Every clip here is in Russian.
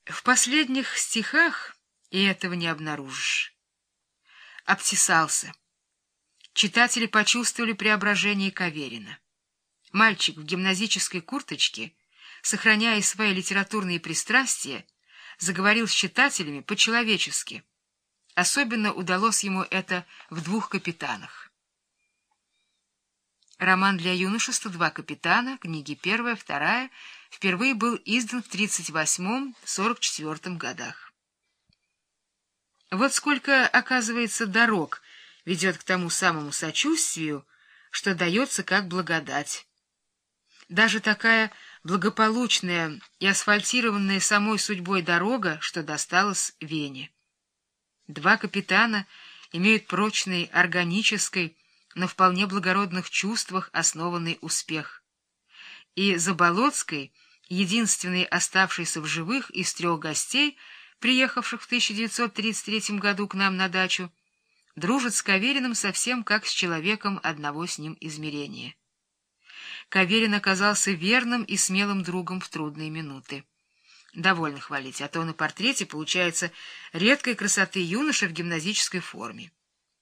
В последних стихах и этого не обнаружишь. Обтесался. Читатели почувствовали преображение Каверина. Мальчик в гимназической курточке, сохраняя свои литературные пристрастия, заговорил с читателями по-человечески. Особенно удалось ему это в «Двух капитанах». Роман для юношества «Два капитана», книги 1, 2, впервые был издан в 1938-1944 годах. Вот сколько, оказывается, дорог ведет к тому самому сочувствию, что дается как благодать. Даже такая благополучная и асфальтированная самой судьбой дорога, что досталась Вене. «Два капитана» имеют прочный, органический, на вполне благородных чувствах основанный успех. И Заболоцкой, единственный оставшийся в живых из 3 гостей, приехавших в 1933 году к нам на дачу, дружит с Кавериным совсем как с человеком одного с ним измерения. Каверин оказался верным и смелым другом в трудные минуты. Довольно хвалить, а то на портрете получается редкой красоты юноша в гимназической форме.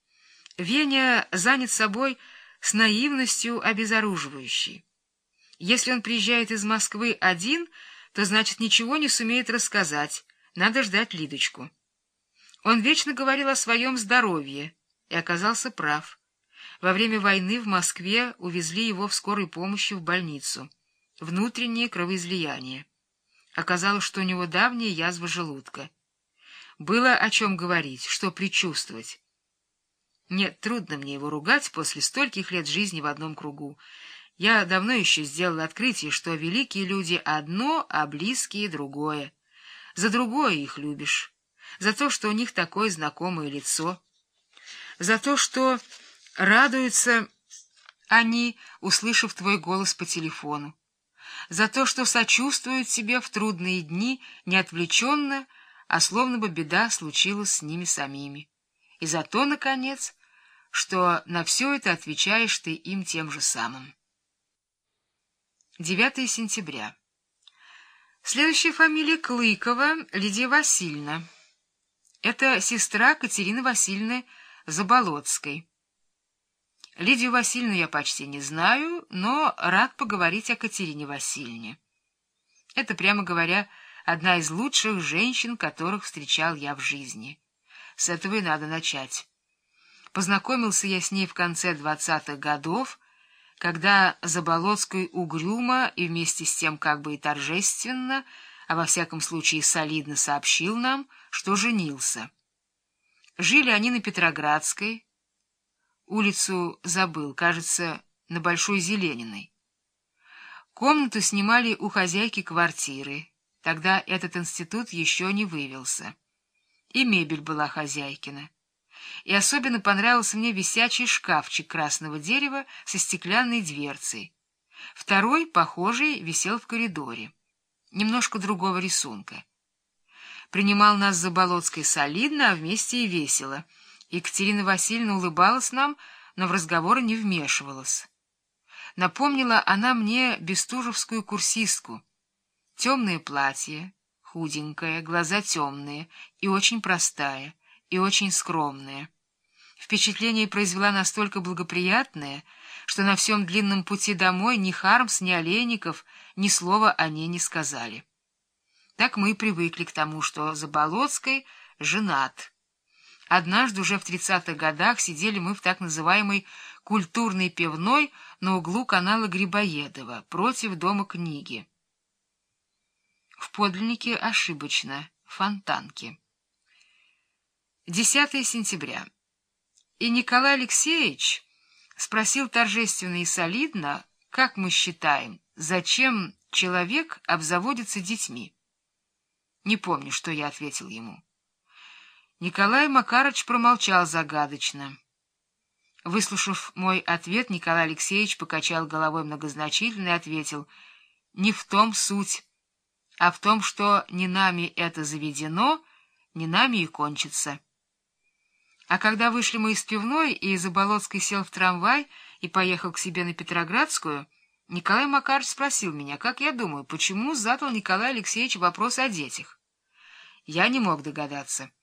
Веня занят собой с наивностью обезоруживающей. Если он приезжает из Москвы один, то, значит, ничего не сумеет рассказать, надо ждать Лидочку. Он вечно говорил о своем здоровье и оказался прав. Во время войны в Москве увезли его в скорой помощи в больницу. Внутреннее кровоизлияние. Оказалось, что у него давняя язва желудка. Было о чем говорить, что предчувствовать. Нет, трудно мне его ругать после стольких лет жизни в одном кругу. Я давно еще сделал открытие, что великие люди одно, а близкие другое. За другое их любишь. За то, что у них такое знакомое лицо. За то, что радуются они, услышав твой голос по телефону. За то, что сочувствуют тебе в трудные дни не отвлеченно, а словно бы беда случилась с ними самими. И за то, наконец, что на все это отвечаешь ты им тем же самым. 9 сентября. Следующая фамилия Клыкова, Лидия Васильевна. Это сестра Катерины Васильевны Заболоцкой. Лидию Васильевну я почти не знаю, но рад поговорить о Катерине Васильевне. Это, прямо говоря, одна из лучших женщин, которых встречал я в жизни. С этого и надо начать. Познакомился я с ней в конце 20-х годов, когда Заболоцкий угрюмо и вместе с тем как бы и торжественно, а во всяком случае солидно сообщил нам, что женился. Жили они на Петроградской, улицу забыл, кажется, на Большой Зелениной. Комнату снимали у хозяйки квартиры, тогда этот институт еще не вывелся. И мебель была хозяйкина. И особенно понравился мне висячий шкафчик красного дерева со стеклянной дверцей. Второй, похожий, висел в коридоре. Немножко другого рисунка. Принимал нас Заболоцкой солидно, а вместе и весело. Екатерина Васильевна улыбалась нам, но в разговоры не вмешивалась. Напомнила она мне бестужевскую курсистку. Темное платье, худенькое, глаза темные, и очень простая, и очень скромная. Впечатление произвела настолько благоприятное, что на всем длинном пути домой ни Хармс, ни Олейников ни слова о ней не сказали. Так мы и привыкли к тому, что Заболоцкий женат. Однажды уже в 30-х годах сидели мы в так называемой культурной пивной на углу канала Грибоедова, против Дома книги. В подлиннике ошибочно, Фонтанки. 10 сентября. И Николай Алексеевич спросил торжественно и солидно, как мы считаем, зачем человек обзаводится детьми. Не помню, что я ответил ему. Николай Макарыч промолчал загадочно. Выслушав мой ответ, Николай Алексеевич покачал головой многозначительно и ответил: «Не в том суть, а в том, что не нами это заведено, не нами и кончится». А когда вышли мы из пивной, и Заболоцкий сел в трамвай и поехал к себе на Петроградскую, Николай Макарович спросил меня, как я думаю, почему задал Николай Алексеевич вопрос о детях. Я не мог догадаться.